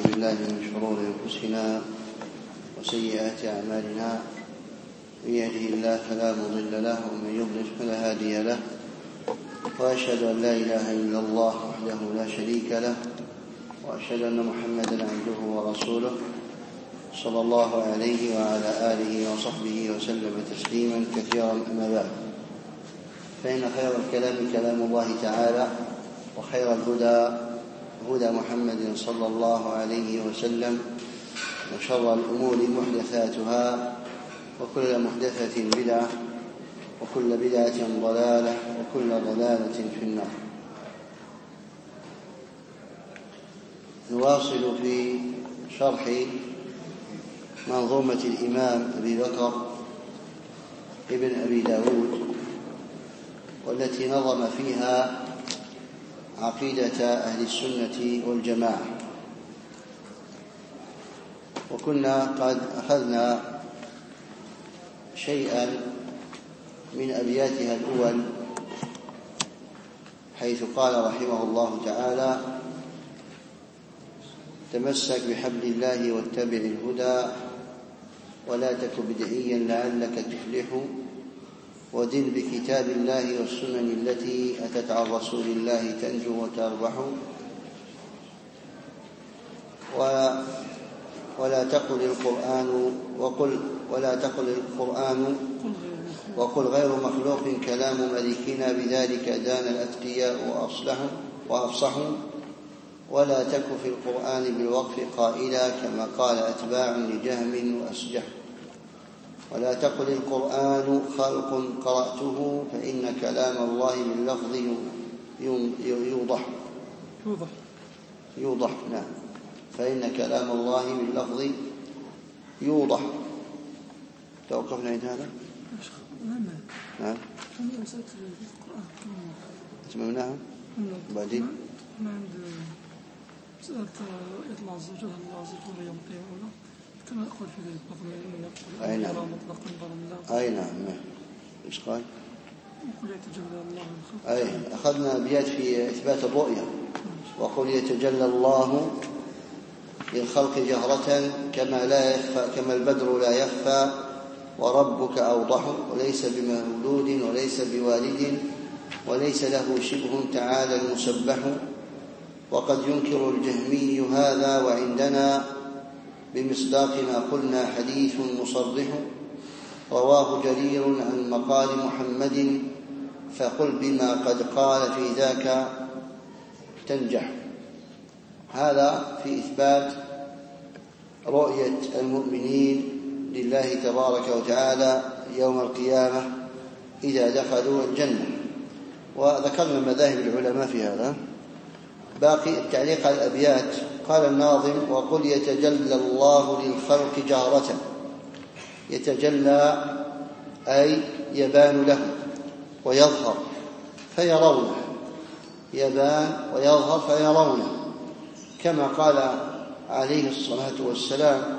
بالله من شرور أنفسنا وسيئات أعمالنا، من يهده الله فلا مضل له ومن يضلل فلا هادي له، وأشهد أن لا إله إلا الله وحده لا شريك له، وأشهد أن محمدا عبده ورسوله صلى الله عليه وعلى آله وصحبه وسلم تسليما كثيرا. أما بعد، فإن خير الكلام كلام الله تعالى، وخير الهدى هدى محمد صلى الله عليه وسلم، وشر الأمور محدثاتها، وكل محدثة بدعة، وكل بدعة ضلالة، وكل ضلالة في النار. نواصل في شرح منظومة الإمام أبي بكر ابن أبي داود، والتي نظم فيها عقيدة أهل السنة والجماعة. وكنا قد أخذنا شيئا من أبياتها الأول، حيث قال رحمه الله تعالى: تمسك بحبل الله واتبع الهدى، ولا تك بدعيا لعلك تفلح، ودل بكتاب الله والسنن التي أتت عن رسول الله تنجو وتربح، ولا تقل القرآن وقل غير مخلوق كلام ملكنا، بذلك دان الأتقياء وأفصحوا، ولا تك في القرآن بالوقف قائلا، كما قال أتباع لجهم وأسجح، ولا تقل القرآن خلق قرأته، فإن كلام الله باللفظ يوضح. نعم، فإن كلام الله باللفظ يوضح. توقفنا عند هذا؟ نعم، أتممناها. بعدين مسألة يطلع عز وجل الله عز وجل يوم القيامة، كما أقول في ذلك. أي نعم، أي نعم. إيش قال؟ وقل يتجلى الله للخلق. أي أخذنا أبيات في إثبات الرؤية. وقل يتجلى الله للخلق جهرة، كما البدر لا يخفى، وربك أوضح، وليس بمولود وليس بوالد، وليس له شبه تعالى المسبح. وقد ينكر الجهمي هذا، وعندنا بمصداق ما قلنا حديث مصرح، رواه جرير عن مقال محمد، فقل بما قد قال في ذاك تنجح. هذا في إثبات رؤية المؤمنين لله تبارك وتعالى يوم القيامة إذا دخلوا الجنة. وذكرنا مذاهب العلماء في هذا. باقي التعليق على الأبيات. قال الناظم: وقل يتجلى الله للخلق جهرة. يتجلى أي يبان له ويظهر فيرونه، يبان ويظهر فيرونه، كما قال عليه الصلاة والسلام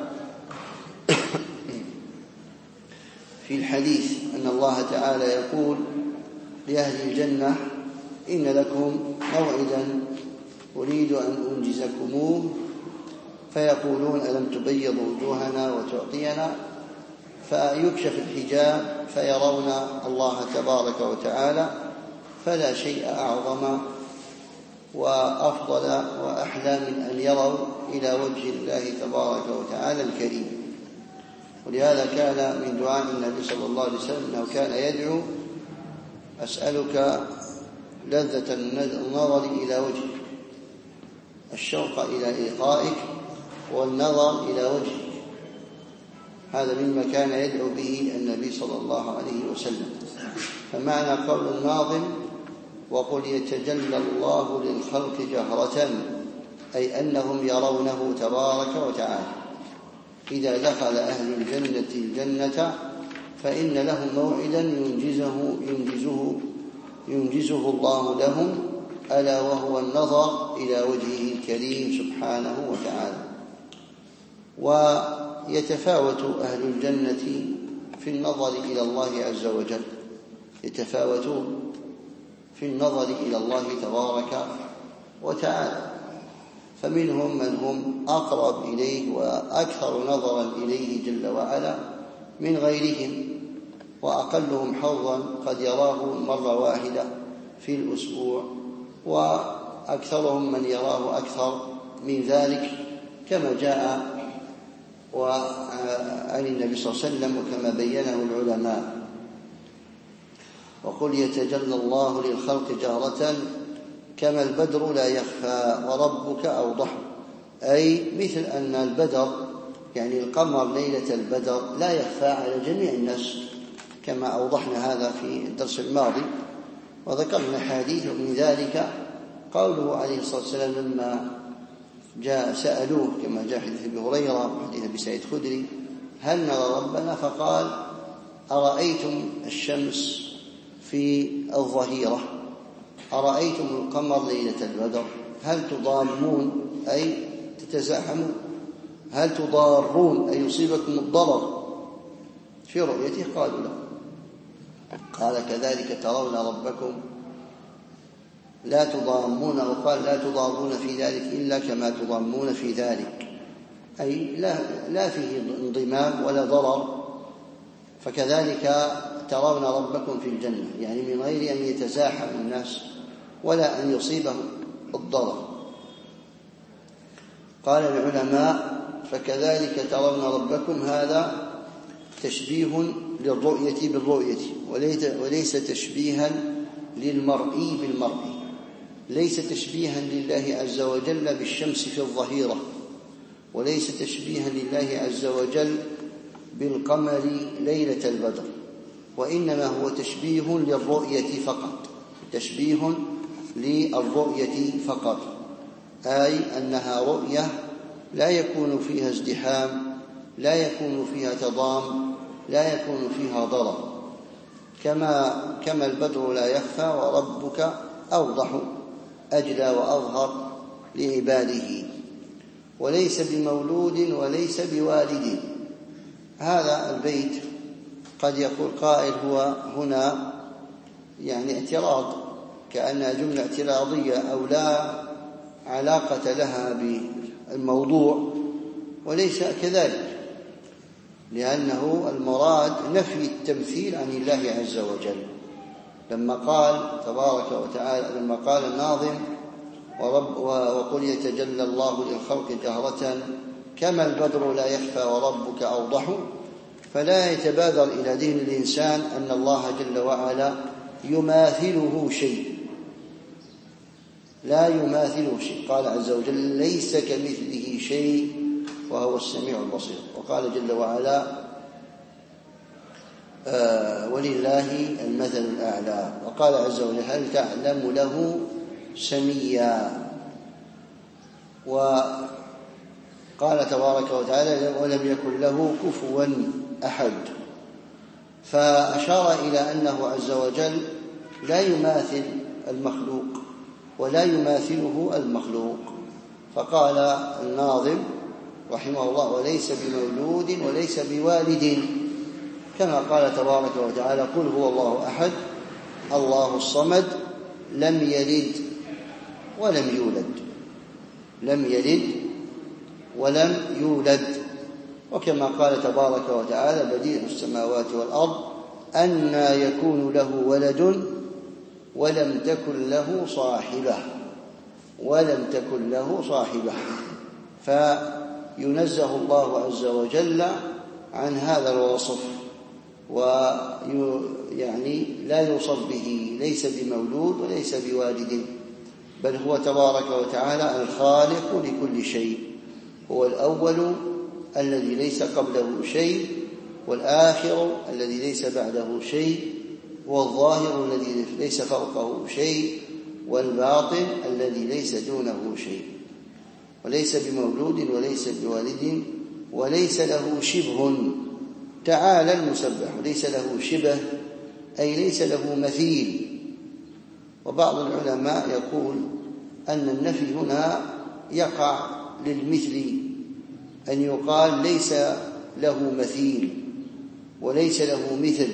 في الحديث أن الله تعالى يقول لأهل الجنة: إن لكم موعدا أريد أن أنجزكموه، فيقولون: ألم تبيض وجوهنا وتعطينا؟ فيكشف الحجاب فيرون الله تبارك وتعالى، فلا شيء أعظم وأفضل وأحلى من أن يروا إلى وجه الله تبارك وتعالى الكريم. ولهذا كان من دعاء النبي صلى الله عليه وسلم أنه كان يدعو: أسألك لذة النظر إلى وجهك، الشوق إلى لقائك، والنظر إلى وجهك. هذا مما كان يدعو به النبي صلى الله عليه وسلم. فمعنى قول الناظم: وقل يتجلى الله للخلق جهرة، أي أنهم يرونه تبارك وتعالى. إذا دخل أهل الجنة الجنة فإن لهم موعدا ينجزه الله لهم، ألا وهو النظر إلى وجهه الكريم سبحانه وتعالى. ويتفاوت أهل الجنة في النظر إلى الله عز وجل، يتفاوتون في النظر إلى الله تبارك وتعالى. فمنهم من هم أقرب إليه وأكثر نظرا إليه جل وعلا من غيرهم، وأقلهم حظا قد يراه مرة واحدة في الأسبوع، وأكثرهم من يراه أكثر من ذلك، كما جاء عن النبي صلى الله عليه وسلم وكما بينه العلماء. وقل يتجلى الله للخلق جهرة كما البدر لا يخفى وربك أوضح، أي مثل أن البدر يعني القمر ليلة البدر لا يخفى على جميع الناس، كما أوضحنا هذا في الدرس الماضي وذكرنا حديث من ذلك قوله عليه الصلاة والسلام لما جاء سألوه كما جاء حديث أبي هريرة وحديث أبي سعيد الخدري هل نرى ربنا؟ فقال أرأيتم الشمس في الظهيرة، أرأيتم القمر ليلة البدر، هل تضامون أي تتزاحمون، هل تضارون أي يصيبكم الضرر في رؤيته؟ قالوا لا. قال كذلك ترون ربكم لا تضامون، وقال لا تضارون في ذلك إلا كما تضامون في ذلك، أي لا فيه انضمام ولا ضرر. فكذلك ترون ربكم في الجنة، يعني من غير أن يتزاحم الناس ولا أن يصيبهم الضرر. قال العلماء فكذلك ترون ربكم هذا تشبيه للرؤية بالرؤية وليس تشبيها للمرئي بالمرئي، ليس تشبيها لله عز وجل بالشمس في الظهيرة، وليس تشبيها لله عز وجل بالقمر ليلة البدر، وإنما هو تشبيه للرؤية فقط، تشبيه للرؤية فقط، أي أنها رؤية لا يكون فيها ازدحام، لا يكون فيها تضام، لا يكون فيها ضرر، كما البدر لا يخفى وربك أوضح أجلى وأظهر لعباده، وليس بمولود وليس بوالد. هذا البيت قد يقول قائل هو هنا يعني اعتراض، كأنها جملة اعتراضية أو لا علاقة لها بالموضوع، وليس كذلك، لأنه المراد نفي التمثيل عن الله عز وجل. لما قال تبارك وتعالى، لما قال الناظم وقل يتجلى الله للخلق جهرة كما البدر لا يخفى وربك أوضح، فلا يتبادر إلى ذهن الإنسان أن الله جل وعلا يماثله شيء، لا يماثله شيء. قال عز وجل ليس كمثله شيء وهو السميع البصير. وقال جل وعلا ولله المثل الأعلى. وقال عز وجل هل تعلم له سميا. وقال تبارك وتعالى ولم يكن له كفوا أحد، فأشار إلى أنه عز وجل لا يماثل المخلوق ولا يماثله المخلوق. فقال الناظم رحمه الله وليس بمولود وليس بوالد، كما قال تبارك وتعالى قل هو الله أحد الله الصمد لم يلد ولم يولد، لم يلد ولم يولد. وكما قال تبارك وتعالى بديع السماوات والأرض أنى يكون له ولد ولم تكن له صاحبة، ولم تكن له صاحبة. فينزه الله عز وجل عن هذا الوصف، ويعني لا يوصف به، ليس بمولود وليس بوالد، بل هو تبارك وتعالى الخالق لكل شيء، هو الأول الذي ليس قبله شيء، والآخر الذي ليس بعده شيء، والظاهر الذي ليس فوقه شيء، والباطن الذي ليس دونه شيء. وليس بمولود وليس بوالد وليس له شبه، تعالى المسبح، ليس له شبه أي ليس له مثيل. وبعض العلماء يقول أن النفي هنا يقع للمثل، أن يقال ليس له مثيل وليس له مثل،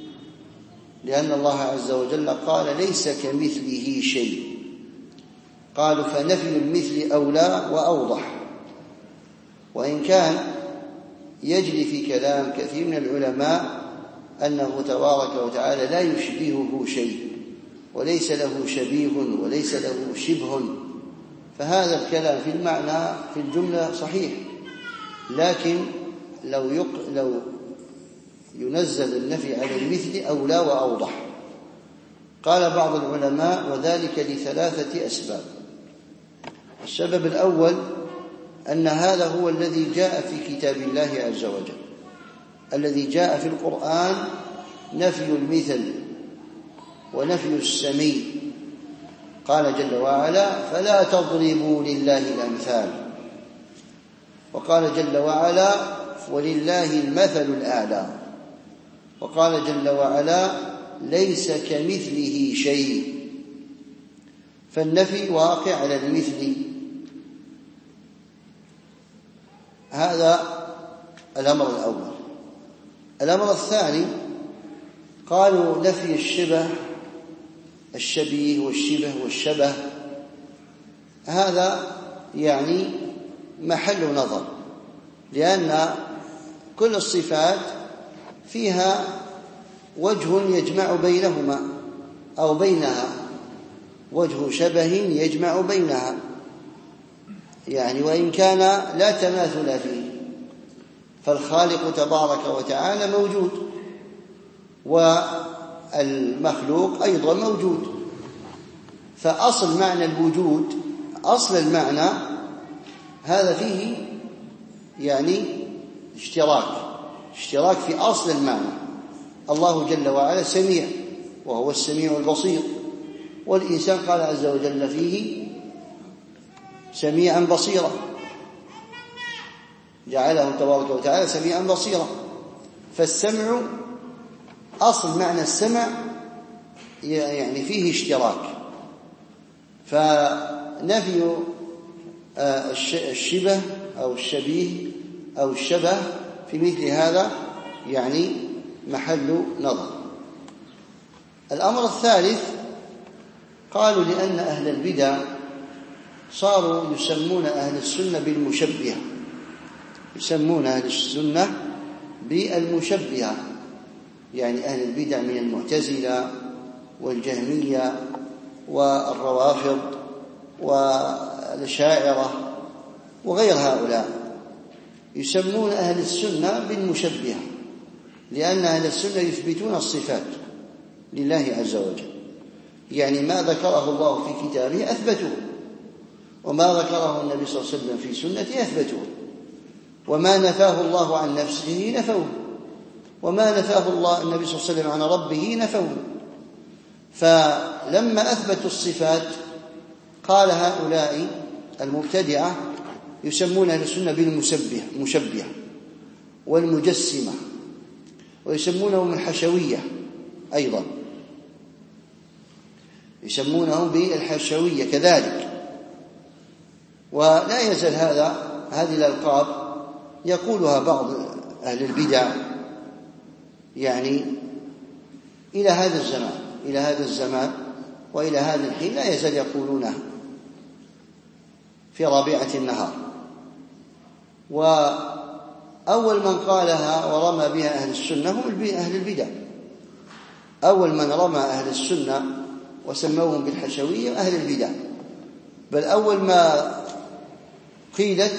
لأن الله عز وجل قال ليس كمثله شيء، قالوا فنفي المثل أولى وأوضح، وإن كان يجري في كلام كثير من العلماء أنه تبارك وتعالى لا يشبهه شيء وليس له شبيه وليس له شبه، فهذا الكلام في المعنى في الجملة صحيح، لكن لو ينزل النفي على المثل أولى وأوضح. قال بعض العلماء وذلك لثلاثة أسباب. السبب الأول أن هذا هو الذي جاء في كتاب الله عز وجل، الذي جاء في القرآن نفي المثل ونفي السمي. قال جل وعلا فلا تضربوا لله الأمثال، وقال جل وعلا ولله المثل الأعلى، وقال جل وعلا ليس كمثله شيء، فالنفي واقع على المثل. هذا الأمر الأول. الأمر الثاني قالوا نفي الشبه، الشبيه والشبه والشبه، هذا يعني محل نظر، لأن كل الصفات فيها وجه يجمع بينهما أو بينها، وجه شبه يجمع بينها، يعني وإن كان لا تماثل فيه، فالخالق تبارك وتعالى موجود والمخلوق أيضا موجود، فأصل معنى الوجود، أصل المعنى هذا فيه يعني اشتراك في أصل المعنى. الله جل وعلا سميع وهو السميع البصير، والإنسان قال عز وجل فيه سميعا بصيرا، جعله تبارك وتعالى سميعا بصيرا. فالسمع أصل معنى السمع يعني فيه اشتراك، فنفي الشبه أو الشبيه أو الشبه في مثل هذا يعني محل نظر. الأمر الثالث قالوا لأن أهل البدع صاروا يسمون أهل السنة بالمشبهة، يسمون أهل السنة بالمشبهة، يعني أهل البدع من المعتزلة والجهمية والروافض والأشاعرة وغير هؤلاء، يسمون أهل السنة بالمشبهة، لأن أهل السنة يثبتون الصفات لله عز وجل، يعني ما ذكره الله في كتابه أثبتوه، وما ذكره النبي صلى الله عليه وسلم في سنته أثبتوه، وما نفاه الله عن نفسه نفوه، وما نفاه الله النبي صلى الله عليه وسلم عن ربه نفوه. فلما أثبتوا الصفات قال هؤلاء المبتدعة يسمون أهل السنة بالمشبهة والمجسمة، ويسمونهم الحشوية أيضا، يسمونهم بالحشوية كذلك. ولا يزال هذه الألقاب يقولها بعض أهل البدع يعني إلى هذا الزمان وإلى هذا الحين لا يزال يقولونها في رابعة النهار. وأول من قالها ورمى بها أهل السنة هم أهل البدع، أول من رمى أهل السنة وسموهم بالحشوية أهل البدع، بل أول ما قيلت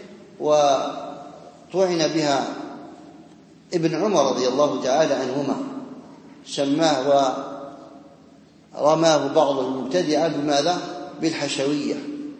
وطعن بها ابن عمر رضي الله تعالى عنهما، سماه ورماه بعض المبتدعة بماذا؟ بالحشوية.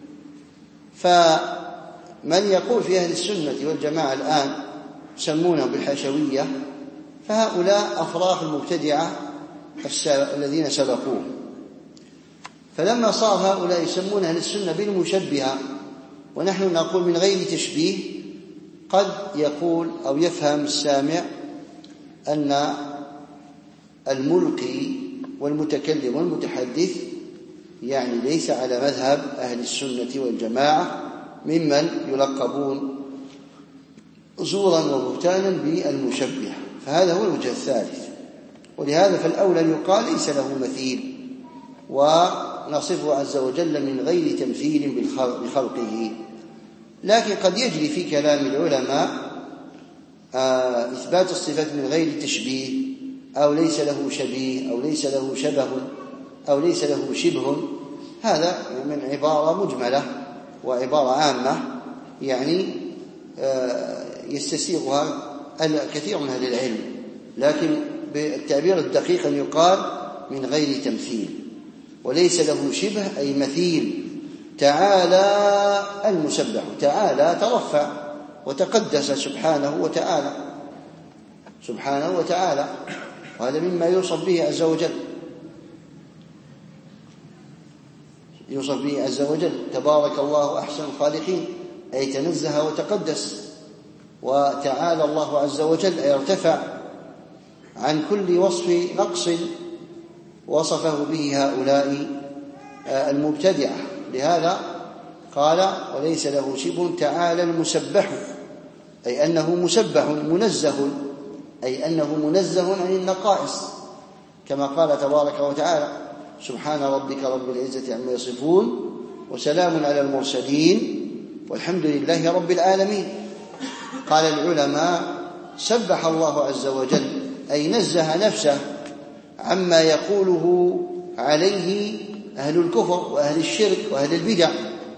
فمن يقول في أهل السنة والجماعة الآن سمونهم بالحشوية فهؤلاء أفراح المبتدعة الذين سبقوه. فلما صار هؤلاء يسمون أهل السنة بالمشبهة ونحن نقول من غير تشبيه، قد يقول أو يفهم السامع أن الملقي والمتكلم والمتحدث يعني ليس على مذهب أهل السنة والجماعة ممن يلقبون زورا وبهتانا بالمشبهة، فهذا هو الوجه الثالث. ولهذا فالأولى يقال ليس له مثيل، ونصفه عز وجل من غير تمثيل بخلقه. لكن قد يجري في كلام العلماء إثبات الصفات من غير تشبيه، أو ليس له شبيه، أو ليس له شبه، أو ليس له شبه. هذا من عبارة مجملة وعبارة عامة، يعني يستسيغها الكثير من أهل العلم، لكن بالتعبير الدقيق أن يقال من غير تمثيل. وليس له شبه أي مثيل. تعالى المسبح، تعالى ترفع وتقدس سبحانه وتعالى، سبحانه وتعالى، وهذا مما يوصف به عز وجل، يوصف به عز وجل. تبارك الله أحسن الخالقين، أي تنزه وتقدس. وتعالى الله عز وجل أي ارتفع عن كل وصف نقص وصفه به هؤلاء المبتدعة. لهذا قال وليس له شبه. تعالى المسبح، أي أنه مسبح منزه، أي أنه منزه عن النقائص، كما قال تبارك وتعالى سبحان ربك رب العزة عما يصفون وسلام على المرسلين والحمد لله رب العالمين. قال العلماء سبح الله عز وجل أي نزه نفسه عما يقوله عليه أهل الكفر وأهل الشرك وأهل البدع،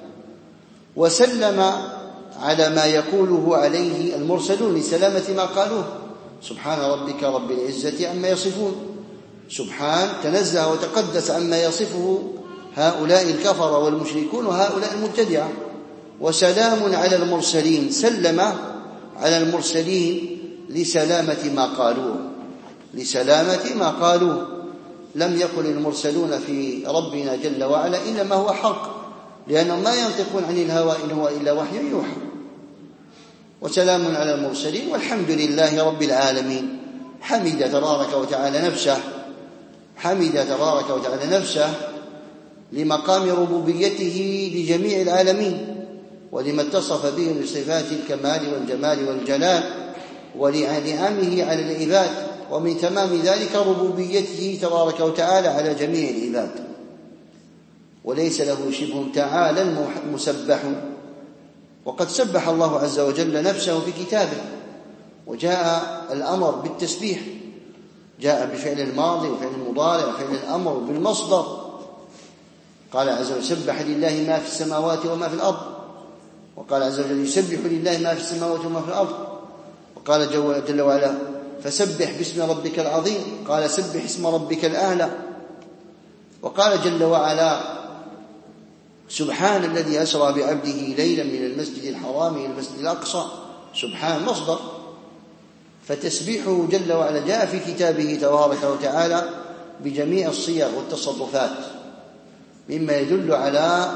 وسلم على ما يقوله عليه المرسلون لسلامة ما قالوه. سبحان ربك رب العزة عما يصفون، سبحان تنزه وتقدس عما يصفه هؤلاء الكفر والمشركون وهؤلاء المبتدعة. وسلام على المرسلين، سلم على المرسلين لسلامة ما قالوه، لسلامة ما قالوه. لم يقل المرسلون في ربنا جل وعلا إلا ما هو حق، لأنهم ما ينطقون عن الهوى إن هو إلا وحي يوحى. وسلام على المرسلين والحمد لله رب العالمين. حمد تبارك وتعالى نفسه، حمد تبارك وتعالى نفسه لمقام ربوبيته لجميع العالمين، ولما اتصف به من صفات الكمال والجمال والجلال، ولنعمه على العباد، ومن تمام ذلك ربوبيته تبارك وتعالى على جميع العباد. وليس له شبه. تعالى المسبح. وقد سبح الله عز وجل نفسه في كتابه، وجاء الأمر بالتسبيح، جاء بفعل الماضي وفعل المضارع وفعل الأمر بالمصدر. قال عز وجل سبح لله ما في السماوات وما في الأرض، وقال عز وجل يسبح لله ما في السماوات وما في الأرض. وقال جل وعلا فسبح باسم ربك العظيم، قال سبح اسم ربك الأعلى. وقال جل وعلا سبحان الذي أسرى بعبده ليلا من المسجد الحرام إلى المسجد الأقصى، سبحان مصدر. فتسبيحه جل وعلا جاء في كتابه تبارك وتعالى بجميع الصيغ والتصرفات، مما يدل على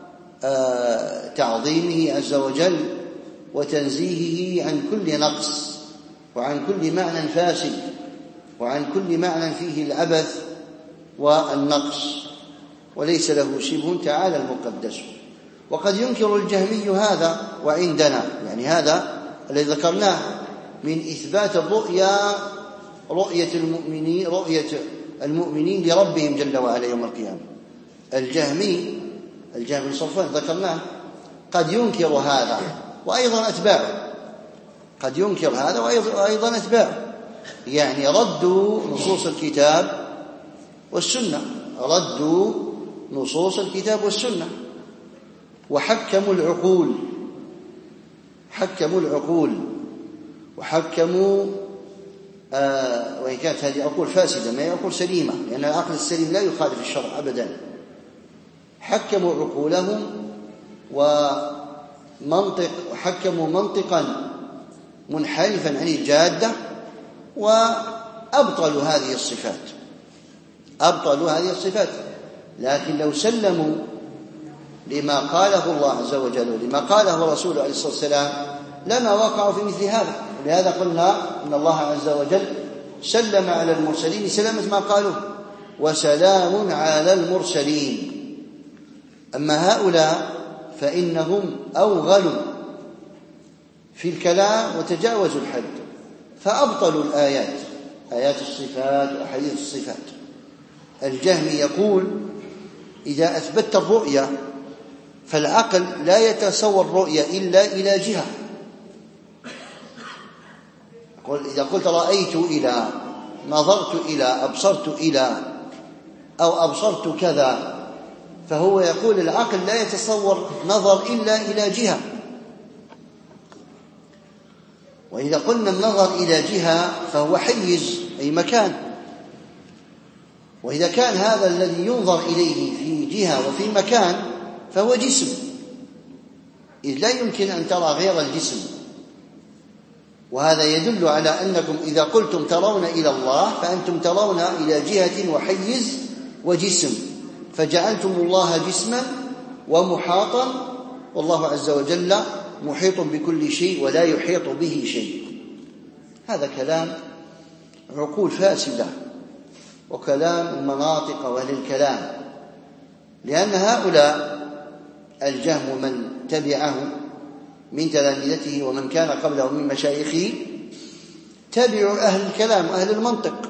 تعظيمه عز وجل وتنزيهه عن كل نقص وعن كل معنى فاسد وعن كل معنى فيه العبث والنقص. وليس له شبه تعالى المقدس. وقد ينكر الجهمي هذا، وعندنا يعني هذا الذي ذكرناه من إثبات الرؤيا، رؤية المؤمنين لربهم جل وعلا يوم القيامة. الجهمي صفوان ذكرناه قد ينكر هذا وأيضا أتباعه، قد ينكر هذا وأيضا أتباعه، يعني ردوا نصوص الكتاب والسنة، ردوا نصوص الكتاب والسنة، وحكموا العقول، حكموا العقول وحكموا وإن كانت هذه عقول فاسدة ما هي عقول سليمة، لأن العقل السليم لا يخالف الشرع أبدا. حكموا عقولهم وحكموا منطقا منحرفا عن الجادة، وأبطلوا هذه الصفات، أبطلوا هذه الصفات. لكن لو سلموا لما قاله الله عز وجل ولما قاله رسوله عليه الصلاة والسلام لما وقعوا في مثل هذا. ولهذا قلنا إن الله عز وجل سلم على المرسلين سلامة ما قالوه، وسلام على المرسلين. أما هؤلاء فإنهم أوغلوا في الكلام وتجاوزوا الحد، فأبطلوا الآيات، آيات الصفات وأحاديث الصفات. الجهمي يقول إذا أثبتت الرؤية فالعقل لا يتصور رؤية إلا إلى جهة. إذا قلت رأيت إلى، نظرت إلى، أبصرت إلى، أو أبصرت كذا، فهو يقول العقل لا يتصور نظر إلا إلى جهة. وإذا قلنا النظر إلى جهة فهو حيز أي مكان، وإذا كان هذا الذي ينظر إليه في جهة وفي مكان فهو جسم، إذ لا يمكن أن ترى غير الجسم. وهذا يدل على أنكم إذا قلتم ترون إلى الله فأنتم ترون إلى جهة وحيز وجسم، فجعلتم الله جسما ومحاطا، والله عز وجل محيط بكل شيء ولا يحيط به شيء. هذا كلام عقول فاسدة وكلام المناطق وأهل الكلام، لأن هؤلاء الجهم ومن تبعه من تلامذته ومن كان قبله من مشايخه تبعوا أهل الكلام وأهل المنطق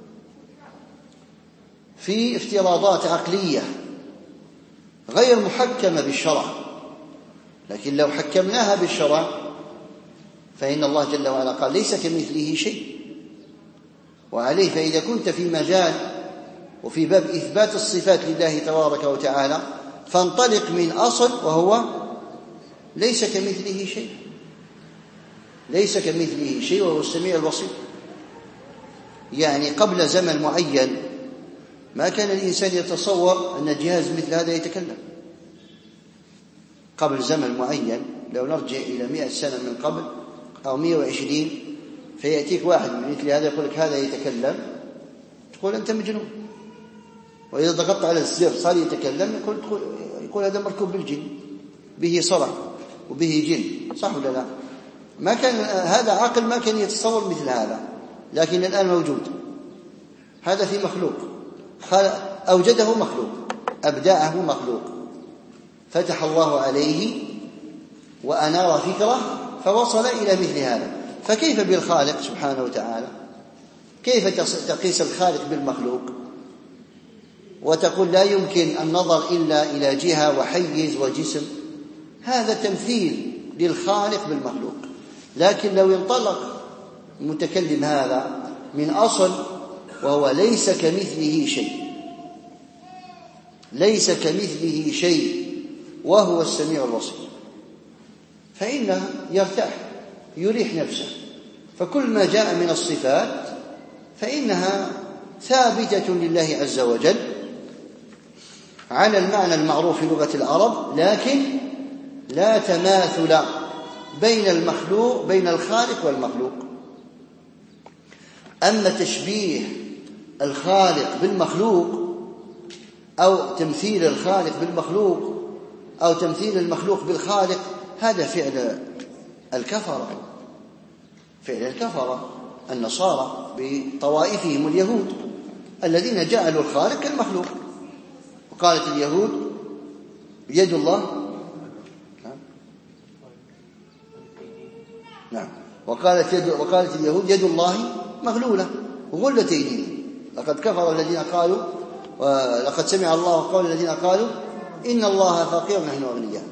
في افتراضات عقلية غير محكمة بالشرع. لكن لو حكمناها بالشرع فإن الله جل وعلا قال ليس كمثله شيء. وعليه فإذا كنت في مجال وفي باب إثبات الصفات لله تبارك وتعالى فانطلق من أصل وهو ليس كمثله شيء، ليس كمثله شيء وهو السميع البصير. يعني قبل زمن معين ما كان الإنسان يتصور أن جهاز مثل هذا يتكلم. قبل زمن معين لو نرجع إلى 100 سنة من قبل أو 120 فيأتيك واحد مثل هذا يقول لك هذا يتكلم، تقول أنت مجنون. وإذا ضغطت على الزر صار يتكلم يقول هذا مركوب بالجن، به صرع وبه جن، صح ولا لا؟ ما كان هذا عقل ما كان يتصور مثل هذا، لكن الآن موجود. هذا في مخلوق أوجده مخلوق، أبداعه مخلوق، فتح الله عليه وأنار فكره فوصل إلى مثل هذا. فكيف بالخالق سبحانه وتعالى؟ كيف تقيس الخالق بالمخلوق وتقول لا يمكن النظر إلا إلى جهة وحيز وجسم؟ هذا تمثيل للخالق بالمخلوق. لكن لو انطلق المتكلم هذا من أصل وهو ليس كمثله شيء، ليس كمثله شيء وهو السميع البصير، فإنه يرتاح يريح نفسه. فكل ما جاء من الصفات فإنها ثابتة لله عز وجل على المعنى المعروف في لغة العرب، لكن لا تماثل بين الخالق والمخلوق. أما تشبيه الخالق بالمخلوق أو تمثيل الخالق بالمخلوق أو تمثيل المخلوق بالخالق هذا فعل الكفرة، فعل الكفرة النصارى بطوائفهم اليهود الذين جعلوا الخالق كالمخلوق. وقالت اليهود يد الله، نعم، وقالت اليهود يد الله مغلولة غلت أيديهم. لقد كفر الذين قالوا ولقد سمع الله قول الذين قالوا إن الله فقير نحن أغنياء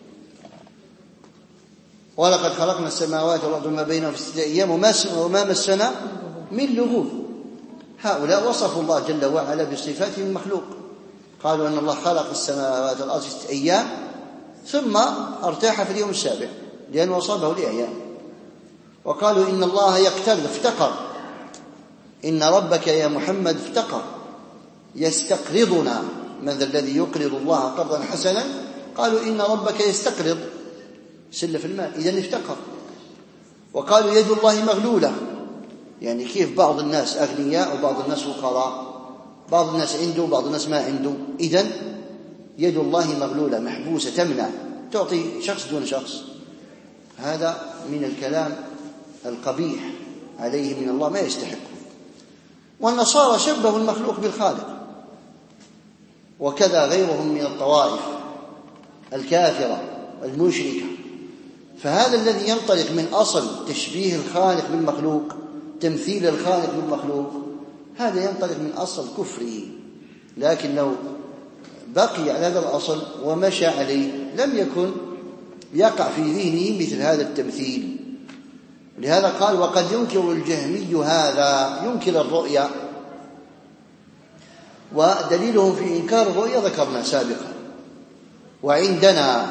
ولقد خلقنا السماوات والأرض وما بينهما في 6 أيام وما مسنا من لغوب. هؤلاء وصفوا الله جل وعلا بصفاته المخلوق، قالوا أن الله خلق السماوات والأرض في 6 أيام ثم ارتاح في اليوم السابع لأنه أصابه الإعياء. وقالوا إن الله يقترض، افتقر، إن ربك يا محمد افتقر يستقرضنا، من ذا الذي يقرض الله قرضا حسنا؟ قالوا إن ربك يستقرض، سلف المال، إذن افتقر. وقالوا يد الله مغلولة، يعني كيف بعض الناس أغنياء وبعض الناس فقراء، بعض الناس عنده وبعض الناس ما عنده، إذن يد الله مغلولة محبوسة تمنع، تعطي شخص دون شخص. هذا من الكلام القبيح عليه من الله ما يستحقه. والنصارى شبهوا المخلوق بالخالق، وكذا غيرهم من الطوائف الكافرة المشركة. فهذا الذي ينطلق من أصل تشبيه الخالق بالمخلوق، تمثيل الخالق بالمخلوق، هذا ينطلق من أصل كفره. لكن لو بقي على هذا الأصل ومشى عليه لم يكن يقع في ذهنه مثل هذا التمثيل. لهذا قال وقد ينكر الجهمي هذا، ينكر الرؤيا، ودليلهم في إنكار الرؤيا ذكرنا سابقا. وعندنا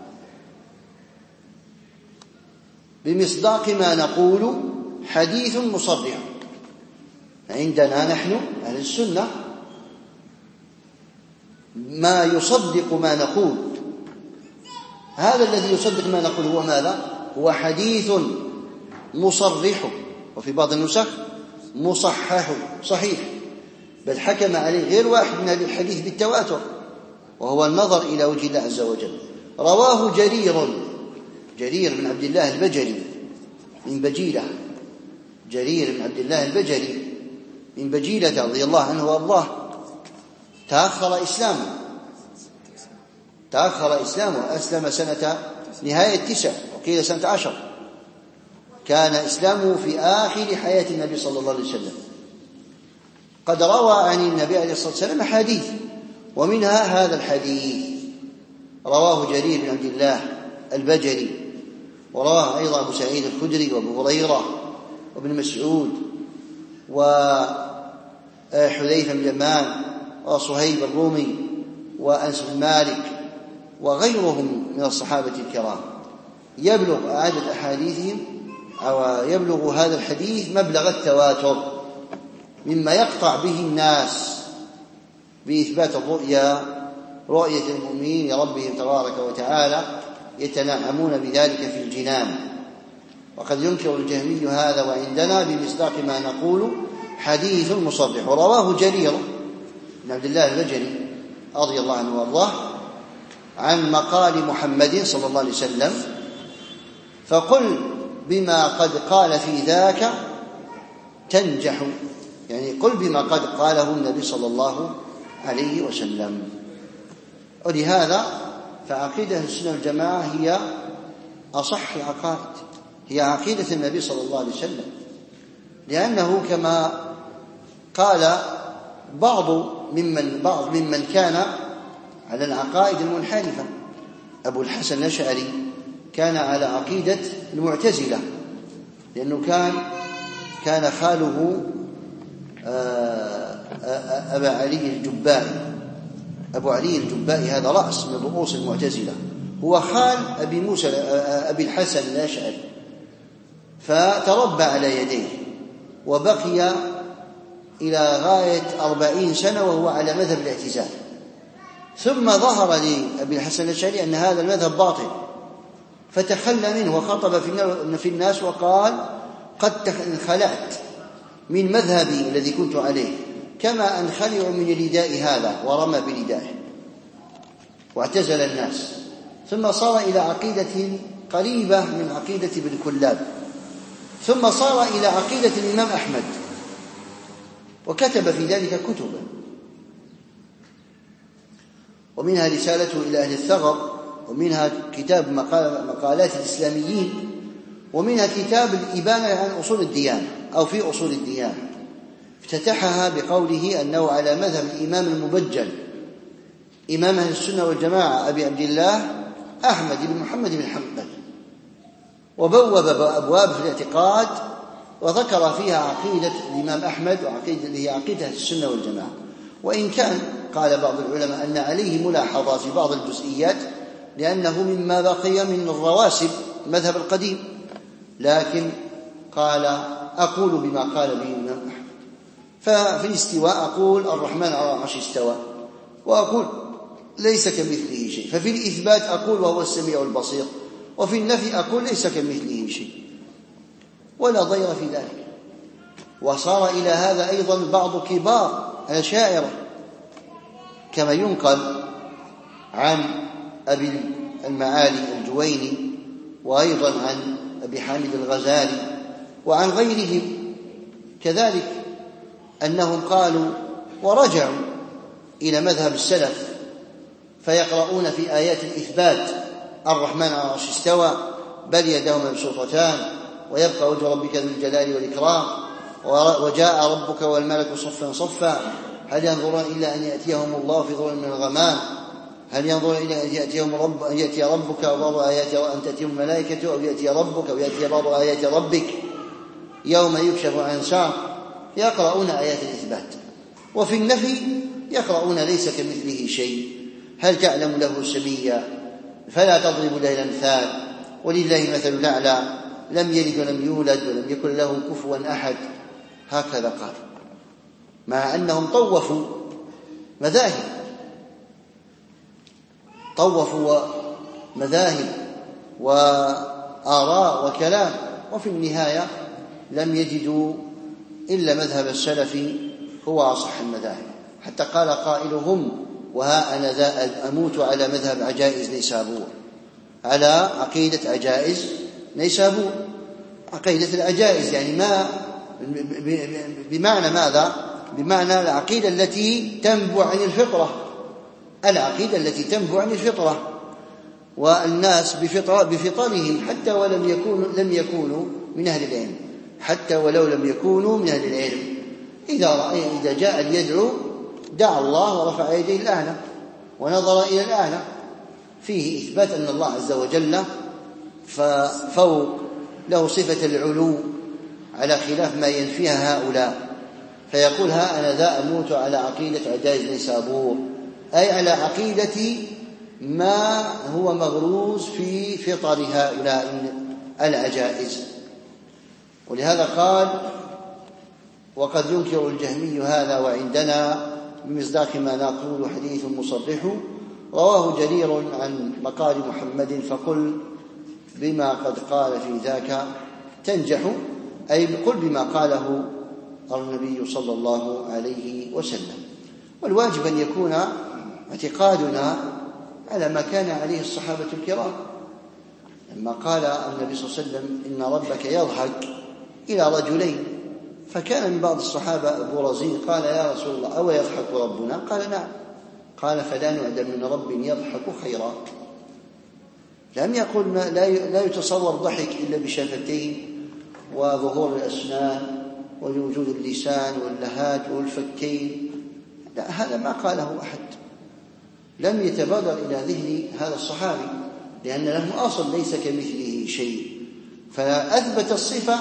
بمصداق ما نقول حديث مصرح. عندنا نحن أهل السنة ما يصدق ما نقول، هذا الذي يصدق ما نقول هو ماذا؟ هو حديث مصرح، وفي بعض النسخ مصحح صحيح، بل حكم عليه غير واحد من أهل الحديث بالتواتر، وهو النظر إلى وجه الله عز وجل. رواه جرير بن عبد الله البجلي من بجيلة، جرير بن عبد الله البجلي من بجيلة رضي الله عنه وارضاه. تأخر إسلامه، أسلم سنة نهاية 9 وقيل سنة 10. كان إسلامه في آخر حياة النبي صلى الله عليه وسلم. قد روى عن النبي عليه الصلاة والسلام حديث، ومنها هذا الحديث رواه جرير بن عبد الله البجلي، ورواه أيضا أبو سعيد الخدري وابو هريرة وابن مسعود وحذيفة بن اليمان وصهيب الرومي وأنس بن مالك وغيرهم من الصحابة الكرام. يبلغ عدد أحاديثهم أو يبلغ هذا الحديث مبلغ التواتر، مما يقطع به الناس بإثبات الرؤيا، رؤية المؤمنين لربهم تبارك وتعالى يتنعمون بذلك في الجنان. وقد ينكر الجهمي هذا، وعندنا بمصداق ما نقول حديث مصرح. ورواه جرير بن عبد الله البجلي رضي الله عنه وارضاه عن مقال محمد صلى الله عليه وسلم: فقل بما قد قال في ذاك تنجح، يعني قل بما قد قاله النبي صلى الله عليه وسلم. ولهذا فعقيدة السنة والجماعة هي أصح العقائد، هي عقيدة النبي صلى الله عليه وسلم، لأنه كما قال بعض ممن كان على العقائد المنحرفة. أبو الحسن الأشعري كان على عقيدة المعتزلة، لأنه كان خاله أبا علي الجبائي. أبو علي الجبائي هذا رأس من رؤوس المعتزلة، هو خال أبي الحسن الأشعري، فتربى على يديه وبقي إلى غاية 40 سنة وهو على مذهب الاعتزال. ثم ظهر لأبي الحسن الأشعري أن هذا المذهب باطل، فتخلى منه وخطب في الناس وقال: قد انخلعت من مذهبي الذي كنت عليه، كما أنخلع من رداء هذا، ورمى بردائه واعتزل الناس. ثم صار إلى عقيدة قريبة من عقيدة ابن كلاب، ثم صار إلى عقيدة الإمام أحمد، وكتب في ذلك كتبا، ومنها رسالته إلى أهل الثغر، ومنها كتاب مقالات الإسلاميين، ومنها كتاب الإبانة عن أصول الديانة أو في أصول الديانة. افتتحها بقوله أنه على مذهب الإمام المبجل إمام أهل السنة والجماعة أبي عبد الله أحمد بن محمد بن حنبل، وبوب أبواب في الاعتقاد وذكر فيها عقيدة الإمام أحمد وعقيدة عقيدة السنة والجماعة. وإن كان قال بعض العلماء أن عليه ملاحظات في بعض الجزئيات، لأنه مما بقي من الرواسب المذهب القديم، لكن قال: أقول بما قال به الإمام أحمد. ففي الاستواء أقول: الرحمن على العرش استوى، وأقول: ليس كمثله شيء. ففي الإثبات أقول: وهو السميع البصير. وفي النفي أقول: ليس كمثله شيء، ولا ضير في ذلك. وصار إلى هذا أيضا بعض كبار الأشاعرة، كما ينقل عن أبي المعالي الجويني، وأيضا عن أبي حامد الغزالي، وعن غيرهم كذلك، أنهم قالوا ورجعوا إلى مذهب السلف، فيقرؤون في آيات الإثبات: الرحمن على العرش استوى، بل يداه مبسوطتان، ويبقى وجه ربك ذو الجلال والإكرام، وجاء ربك والملك صفا صفا، هل ينظرون إلا أن يأتيهم الله في ظلل من الغمام؟ هل ينظرون إلا أن يأتي ربك أو بعض آيات أن تأتيهم الملائكة أو يأتي ربك أو يأتي بعض آيات ربك يوم يكشف عن ساق. يقرؤون آيات الإثبات، وفي النفي يقرؤون ليس كمثله شيء، هل تعلم له سميا، فلا تضربوا له الأمثال، ولله مثل الأعلى، لم يلد ولم يولد ولم يكن له كفوا أحد. هكذا قال، مع أنهم طوفوا مذاهب وآراء وكلام، وفي النهاية لم يجدوا إلا مذهب السلف هو أصح المذاهب، حتى قال قائلهم: وها أنا ذا أموت على مذهب عجائز نيسابور، على عقيدة عجائز نيسابور. عقيدة العجائز يعني ما بمعنى ماذا؟ بمعنى العقيدة التي تنبع عن الفطرة، العقيدة التي تنبع عن الفطرة، والناس بفطرهم حتى ولم يكونوا من أهل العلم، حتى ولو لم يكونوا من أهل العلم، إذا جاء ليدعو دعا الله ورفع يديه الأعلى ونظر إلى الأعلى، فيه إثبات أن الله عز وجل فوق، له صفة العلو على خلاف ما ينفيها هؤلاء. فيقول: ها أنا ذا أموت على عقيدة عجائز نيسابور، أي على عقيدة ما هو مغروس في فطر هؤلاء العجائز. ولهذا قال: وقد ينكر الجهمي هذا وعندنا بمصداق ما نقول حديث مصرح، رواه جرير عن مقال محمد، فقل بما قد قال في ذاك تنجح، أي قل بما قاله النبي صلى الله عليه وسلم. والواجب أن يكون اعتقادنا على ما كان عليه الصحابة الكرام، لما قال النبي صلى الله عليه وسلم: إن ربك يضحك إلى رجلين، فكان من بعض الصحابة أبو رزين قال: يا رسول الله، أو يضحك ربنا؟ قال: نعم. قال: فلا نعدم من رب يضحك خيرا. لم يقل لا يتصور ضحك إلا بشفتين وظهور الأسنان ووجود اللسان واللهات والفكين، لا، هذا ما قاله أحد، لم يتبادر إلى ذهن هذا الصحابي، لأن له أصل ليس كمثله شيء، فأثبت الصفة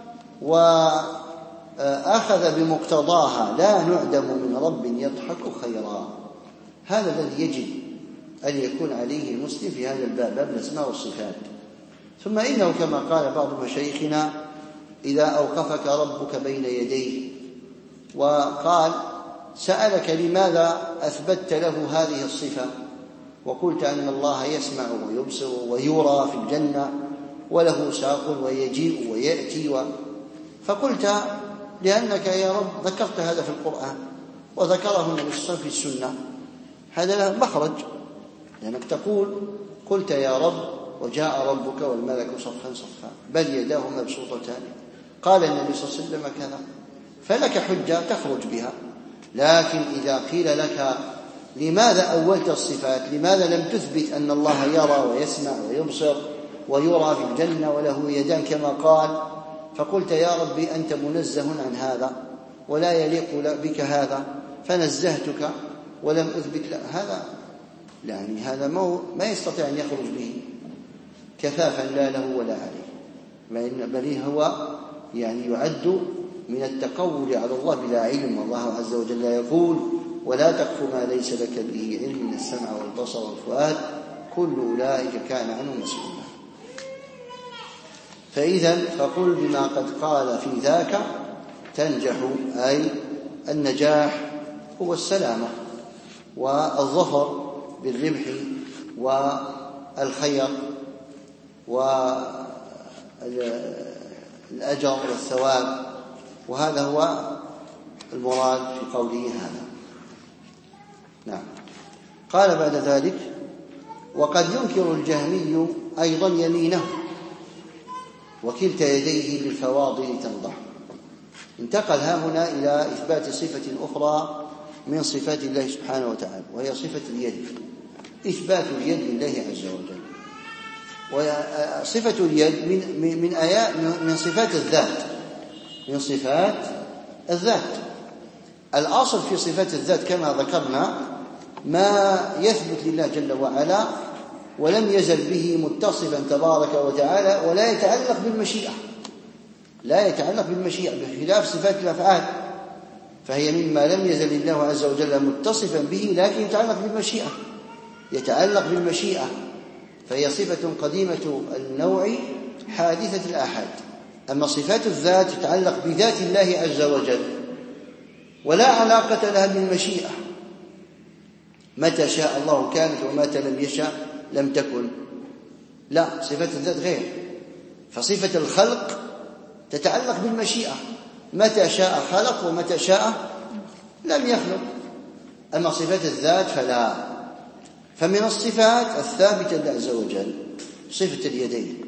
وأخذ بمقتضاها: لا نعدم من رب يضحك خيرا. هذا الذي يجب أن يكون عليه المسلم في هذا الباب، باب الأسماء والصفات. ثم إنه كما قال بعض مشايخنا: إذا أوقفك ربك بين يديه وقال سألك لماذا أثبتت له هذه الصفة، وقلت أن الله يسمع ويبصر ويرى في الجنة وله ساق ويجيء ويأتي، فقلت لأنك يا رب ذكرت هذا في القرآن وذكره النبي صلى الله عليه وسلم في السنة، هذا له مخرج، لأنك تقول: قلت يا رب وجاء ربك والملك صفا صفا بل يداه مبسوطتان، قال النبي صلى الله عليه وسلم كذا، فلك حجة تخرج بها. لكن إذا قيل لك لماذا أولت الصفات، لماذا لم تثبت أن الله يرى ويسمع ويبصر ويرى في الجنة وله يدان كما قال، فقلت يا ربي أنت منزه عن هذا ولا يليق بك هذا، فنزهتك ولم أثبت هذا، يعني هذا ما يستطيع أن يخرج به كفافا لا له ولا عليه، بل هو يعني يعد من التقول على الله بلا علم. والله عز وجل يقول: ولا تقف ما ليس لك به علم، من السمع والبصر والفؤاد كل أولئك كان عنه مسؤولا. فإذا فقل بما قد قال في ذاك تنجح، أي النجاح هو السلامة والظفر بالربح والخير والأجر والثواب، وهذا هو المراد في قوله هذا. نعم. قال بعد ذلك: وقد ينكر الجهمي أيضا يمينه وكلتا يديه بالفواضل تنضح. انتقل هنا إلى إثبات صفة أخرى من صفات الله سبحانه وتعالى، وهي صفة اليد، إثبات اليد لله عز وجل. وصفة اليد من صفات الذات، من صفات الذات، الأصل في صفات الذات كما ذكرنا ما يثبت لله جل وعلا ولم يزل به متصفا تبارك وتعالى، ولا يتعلق بالمشيئة، لا يتعلق بالمشيئة بخلاف صفات الأفعال، فهي مما لم يزل الله عز وجل متصفا به لكن يتعلق بالمشيئة، يتعلق بالمشيئة، فهي صفة قديمة النوع حادثة الآحاد. أما صفات الذات تتعلق بذات الله عز وجل ولا علاقة لها بالمشيئة، متى شاء الله كانت ومتى لم يشاء لم تكن، لا، صفات الذات غير. فصفة الخلق تتعلق بالمشيئة، متى شاء خلق ومتى شاء لم يخلق. أما صفات الذات فلا. فمن الصفات الثابتة لله عز وجل صفة اليدين.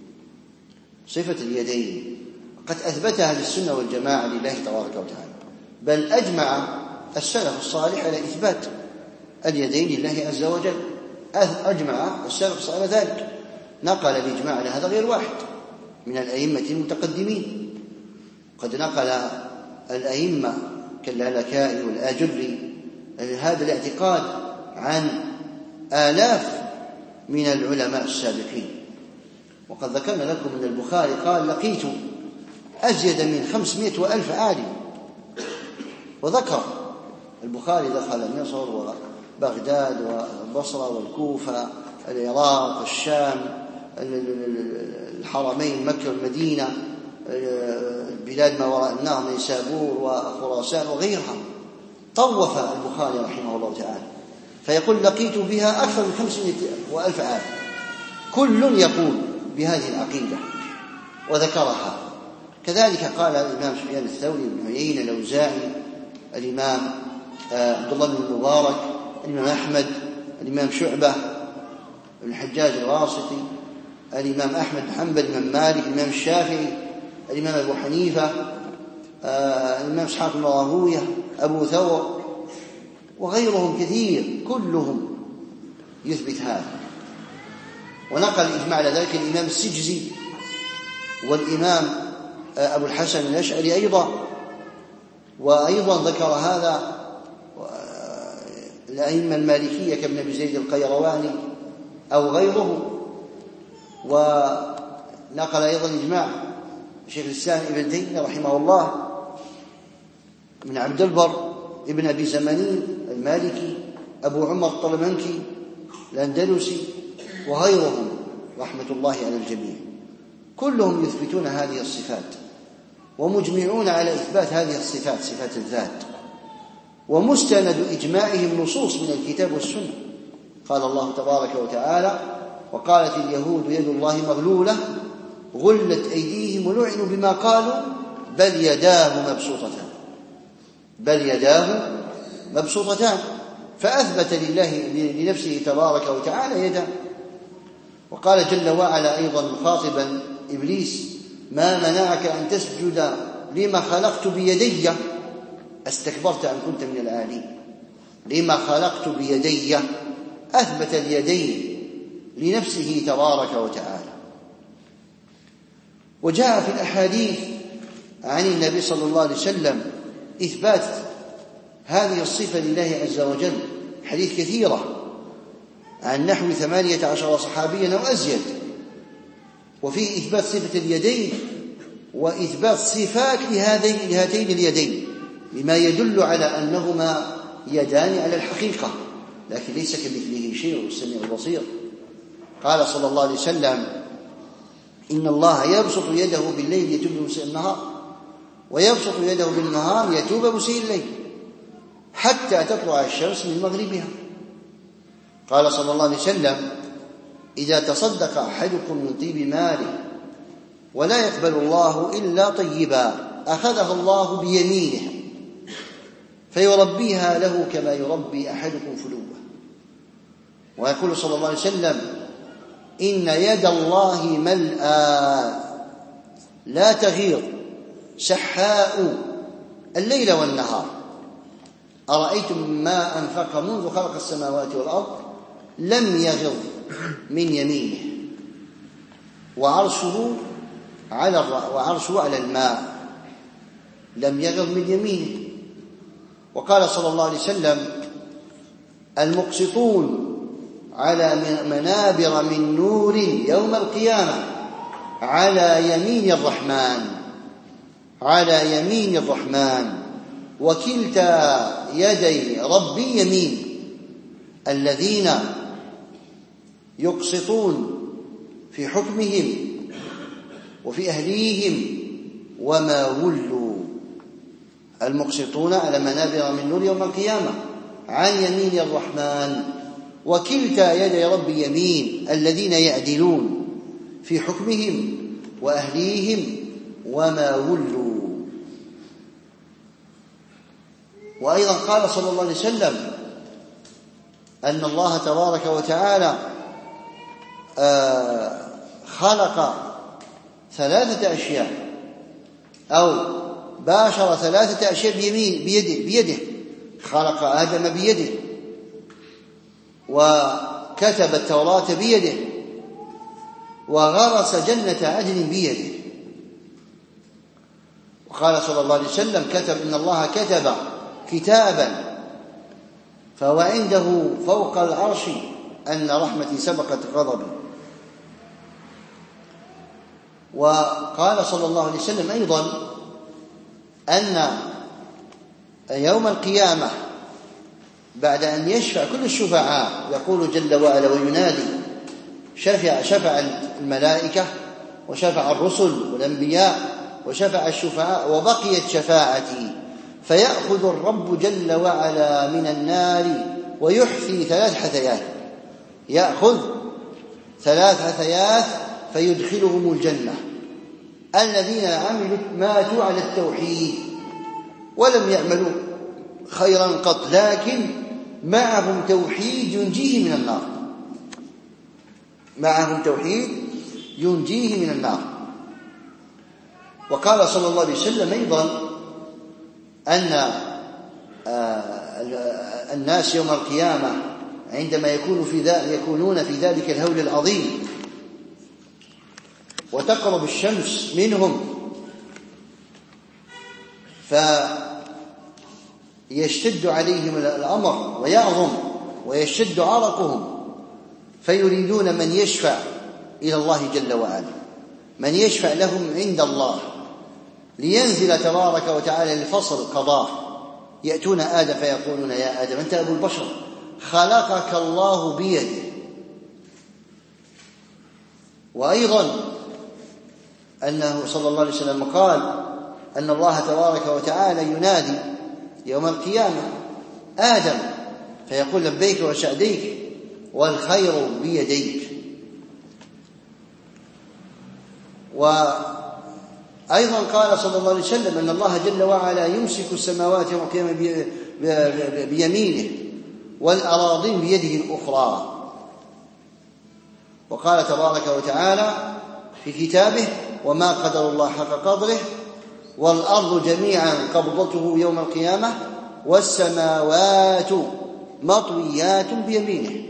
صفة اليدين قد أثبتها للسنة والجماعة لله تبارك وتعالى، بل أجمع السلف الصالح على إثبات اليدين لله عز وجل، أجمع السلف الصالح ذلك، نقل الإجماع على هذا غير واحد من الأئمة المتقدمين. قد نقل الأئمة كاللالكائي والآجري هذا الاعتقاد عن آلاف من العلماء السابقين. وقد ذكرنا لكم من البخاري قال: لقيت أزيد من 500,000 عالم. وذكر البخاري دخل مصر وبغداد والبصرة والكوفة، العراق، الشام، الحرمين مكة والمدينة، بلاد ما وراء النهر، نيسابور وخراسان وغيرها. طوف البخاري رحمه الله تعالى، فيقول: لقيت بها أكثر من 500,000 عالم، كل يقول بهذه العقيدة وذكرها. كذلك قال الإمام سفيان الثوري، ابن عيينة، الأوزاعي، الإمام عبد الله بن المبارك، الإمام أحمد، الإمام شعبة، الحجاج الواسطي، الإمام أحمد بن حنبل، الإمام مالك، الإمام الشافعي، الإمام أبو حنيفة، الإمام إسحاق بن راهويه، أبو ثور وغيرهم كثير، كلهم يثبت هذا. ونقل الإجماع على ذلك الإمام السجزي والإمام أبو الحسن الأشعري أيضا، وأيضا ذكر هذا الأئمة المالكية كابن أبي زيد القيرواني أو غيره. ونقل أيضا إجماع شيخ الإسلام ابن تيمية رحمه الله من عبد البر ابن أبي زمانين المالكي، أبو عمر الطلمنكي الأندلسي وغيرهم رحمة الله على الجميع، كلهم يثبتون هذه الصفات ومجمعون على إثبات هذه الصفات، صفات الذات، ومستند إجماعهم نصوص من الكتاب والسنة. قال الله تبارك وتعالى: وقالت اليهود يد الله مغلولة غلت أيديهم ولعنوا بما قالوا بل يداه مبسوطتان، بل يداه مبسوطتان، فأثبت لنفسه تبارك وتعالى يدا. وقال جل وعلا أيضا مخاطبا إبليس: ما منعك أن تسجد لما خلقت بيدي استكبرت أم كنت من العالين. لما خلقت بيدي، أثبت اليدين لنفسه تبارك وتعالى. وجاء في الأحاديث عن النبي صلى الله عليه وسلم إثبات هذه الصفة لله عز وجل، حديث كثيرة عن نحو 18 صحابيا أو أزيد، وفيه إثبات صفة اليدين وإثبات صفات لهاتين اليدين، لما يدل على أنهما يدان على الحقيقة، لكن ليس كمثله شيء، والسميع البصير. قال صلى الله عليه وسلم: إن الله يبسط يده بالليل يتوب مسيء النهار، ويبسط يده بالنهار يتوب مسيء الليل، حتى تطلع الشمس من مغربها. قال صلى الله عليه وسلم: إذا تصدق أحدكم من طيب ماله ولا يقبل الله إلا طيبا أخذها الله بيمينه فيربيها له كما يربي أحدكم فلوه. ويقول صلى الله عليه وسلم: إن يد الله ملأى لا تغير سحاء الليل والنهار، أرأيتم ما أنفق منذ خلق السماوات والأرض لم يغض من يمينه، وعرشه على الماء، لم يغض من يمينه. وقال صلى الله عليه وسلم: المقسطون على منابر من نور يوم القيامة على يمين الرحمن، على يمين الرحمن، وكلتا يدي ربي يمين. الذين يقسطون في حكمهم وفي أهليهم وما ولوا. المقسطون على منابر من نور يوم القيامة عن يمين الرحمن، وكلتا يدي ربي يمين. الذين يعدلون في حكمهم وأهليهم وما ولوا. وأيضا قال صلى الله عليه وسلم أن الله تبارك وتعالى خلق 3 أشياء، أو باشر 3 أشياء بيده. خلق آدم بيده، وكتب التوراة بيده، وغرس جنة عدن بيده. وقال صلى الله عليه وسلم: إن الله كتب كتابا فهو عنده فوق العرش أن رحمتي سبقت غضبي. وقال صلى الله عليه وسلم أيضا أن يوم القيامة بعد أن يشفع كل الشفعاء، يقول جل وعلا وينادي: شفع الملائكة وشفع الرسل والأنبياء وشفع الشفعاء وبقيت شفاعتي، فيأخذ الرب جل وعلا من النار ويحثي 3 حثيات، يأخذ 3 حثيات فيدخلهم الجنة. الذين ماتوا على التوحيد ولم يعملوا خيرا قط، لكن معهم توحيد ينجيه من النار، معهم توحيد ينجيه من النار. وقال صلى الله عليه وسلم أيضا أن الناس يوم القيامة عندما يكونون في ذلك الهول العظيم وتقرب الشمس منهم، فيشتد عليهم الأمر ويعظم ويشتد عرقهم، فيريدون من يشفع إلى الله جل وعلا، من يشفع لهم عند الله لينزل تبارك وتعالى لفصل القضاء. يأتون آدم فيقولون: يا آدم أنت أبو البشر، خلقك الله بيده. وأيضا أنه صلى الله عليه وسلم قال أن الله تبارك وتعالى ينادي يوم القيامة آدم فيقول: لبيك وسعديك والخير بيديك. وأيضا قال صلى الله عليه وسلم أن الله جل وعلا يمسك السماوات يوم القيامة بيمينه والأراضين بيده الأخرى. وقال تبارك وتعالى في كتابه: وما قدر الله حق قدره والأرض جميعا قبضته يوم القيامة والسماوات مطويات بيمينه.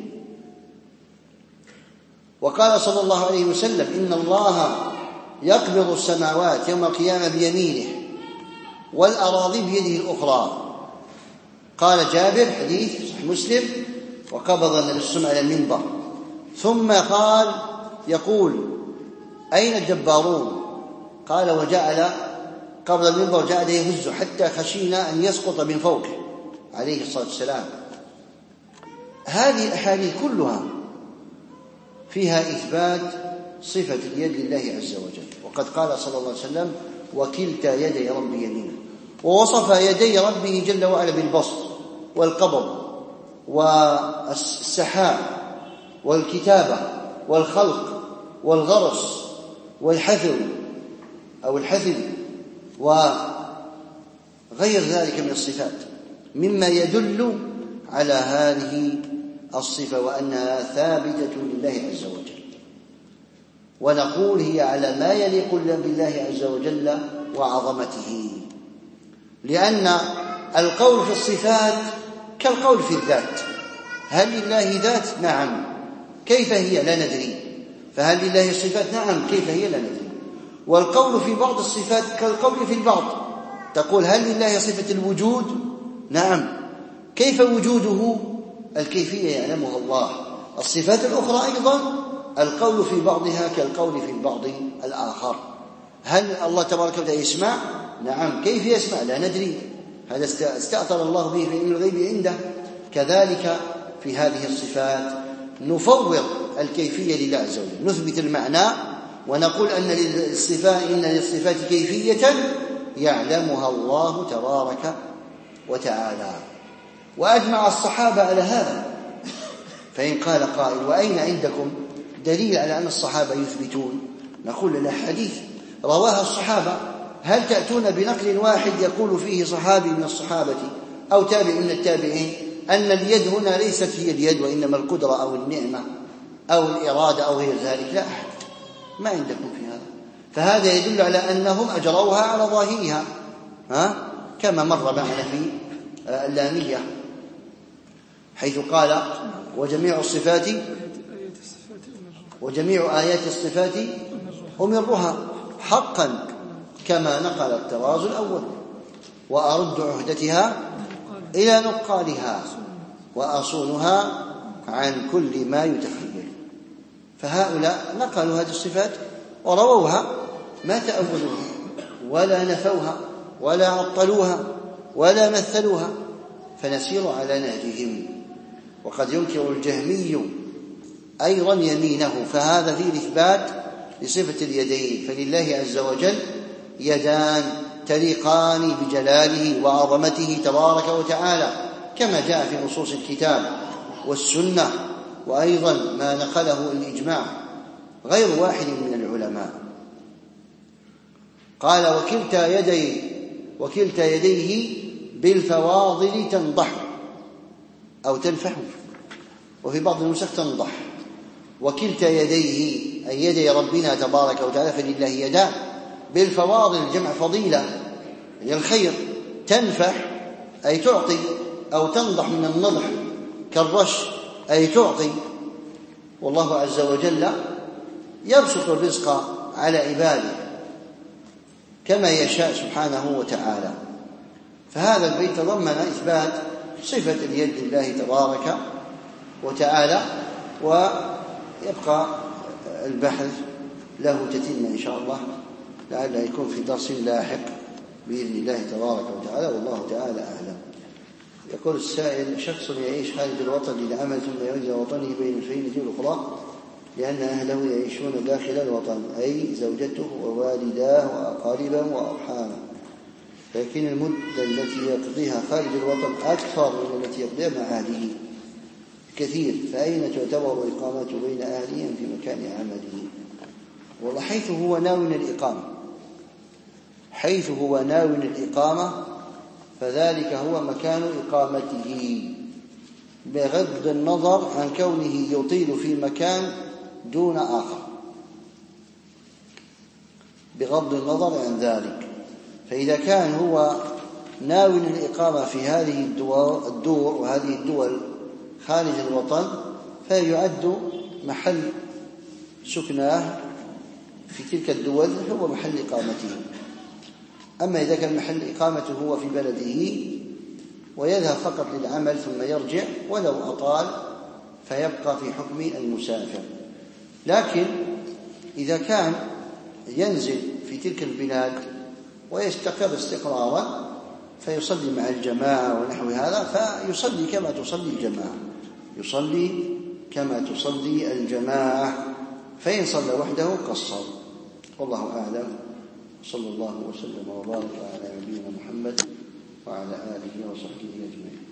وقال صلى الله عليه وسلم: إن الله يقبض السماوات يوم القيامة بيمينه والأراضين بيده الأخرى. قال جابر حديث صحيح مسلم: وقبض النبي صلى الله عليه وسلم على المنبر ثم قال يقول: أين الجبارون؟ قال: وجعل قبل المنبر جعل يهز حتى خشينا أن يسقط من فوقه عليه الصلاة والسلام. هذه الأحاديث كلها فيها إثبات صفة اليد لله عز وجل. وقد قال صلى الله عليه وسلم: وكلتا يدي ربي يمين. ووصف يدي ربه جل وعلا بالبسط والقبض والسحاب والكتابة والخلق والغرس والحثر أو الحثر وغير ذلك من الصفات مما يدل على هذه الصفة وأنها ثابتة لله عز وجل. ونقول هي على ما يليق بالله عز وجل وعظمته، لأن القول في الصفات كالقول في الذات. هل لله ذات؟ نعم. كيف هي؟ لا ندري. فهل لله صفات؟ نعم. كيف هي؟ لا ندري. والقول في بعض الصفات كالقول في البعض. تقول: هل لله صفة الوجود؟ نعم. كيف وجوده؟ الكيفية يعلمها الله. الصفات الأخرى أيضا القول في بعضها كالقول في البعض الآخر. هل الله تبارك وتعالى يسمع؟ نعم. كيف يسمع؟ لا ندري، هذا استأثر الله به في علم الغيب عنده. كذلك في هذه الصفات نفوض الكيفية لله عز وجل، نثبت المعنى ونقول إن للصفات كيفية يعلمها الله تبارك وتعالى. وأجمع الصحابة على هذا. فإن قال قائل وأين عندكم دليل على أن الصحابة يثبتون؟ نقول لنا حديث رواها الصحابة. هل تأتون بنقل واحد يقول فيه صحابي من الصحابة أو تابع من التابعين أن اليد هنا ليست هي اليد وإنما القدرة أو النعمة أو الإرادة أو غير ذلك؟ لا أحد، ما عندكم في هذا. فهذا يدل على أنهم أجروها على ظاهرها، كما مر معنا في اللامية حيث قال وجميع آيات الصفات أمرها حقا كما نقل الطراز الأول، وأرد عهدتها إلى نقالها وأصونها عن كل ما يتخيل. فهؤلاء نقلوا هذه الصفات ورووها، ما تأولوها ولا نفوها ولا عطلوها ولا مثلوها، فنسير على نهجهم. وقد ينكر الجهمي أيضا يمينه، فهذا فيه إثبات لصفة اليدين. فلله عز وجل يدان تليقان بجلاله وعظمته تبارك وتعالى، كما جاء في نصوص الكتاب والسنة، وأيضا ما نقله الإجماع غير واحد من العلماء. قال وكلتا يديه بالفواضل تنضح أو تنفح، وفي بعض النسخ تنضح. وكلتا يديه أي يدي ربنا تبارك وتعالى، فلله يدان بالفواضل جمع فضيلة هي الخير، تنفح أي تعطي، أو تنضح من النضح كالرش أي تعطي. والله عز وجل يبسط الرزق على عباده كما يشاء سبحانه وتعالى. فهذا البيت تضمن إثبات صفة اليد لله تبارك وتعالى، ويبقى البحث له تتم إن شاء الله، لعله يكون في درس لاحق بإذن الله تبارك وتعالى، والله تعالى أعلم. يقول السائل: شخص يعيش خارج الوطن للعمل ثم يعود إلى وطنه بين الفين الأخرى لأن أهله يعيشون داخل الوطن، أي زوجته ووالداه وأقاربه وأرحامه، لكن المدة التي يقضيها خارج الوطن أكثر من التي يقضيها مع أهله كثير، فأين تعتبر إقامته بين أهلهم في مكان عمله؟ والله حيث هو ناوي الإقامة فذلك هو مكان إقامته، بغض النظر عن كونه يطيل في مكان دون آخر، بغض النظر عن ذلك. فإذا كان هو ناوي الإقامة في هذه الدور وهذه الدول خارج الوطن فيعد محل سكناه في تلك الدول هو محل إقامته. أما إذا كان محل إقامته هو في بلده ويذهب فقط للعمل ثم يرجع ولو أطال فيبقى في حكم المسافر. لكن إذا كان ينزل في تلك البلاد ويستقر استقرارا فيصلي مع الجماعة ونحو هذا، فيصلي كما تصلي الجماعة، فإن صلى وحده قصر. والله أعلم. صلى الله وسلم وبارك على نبينا محمد وعلى آله وصحبه أجمعين.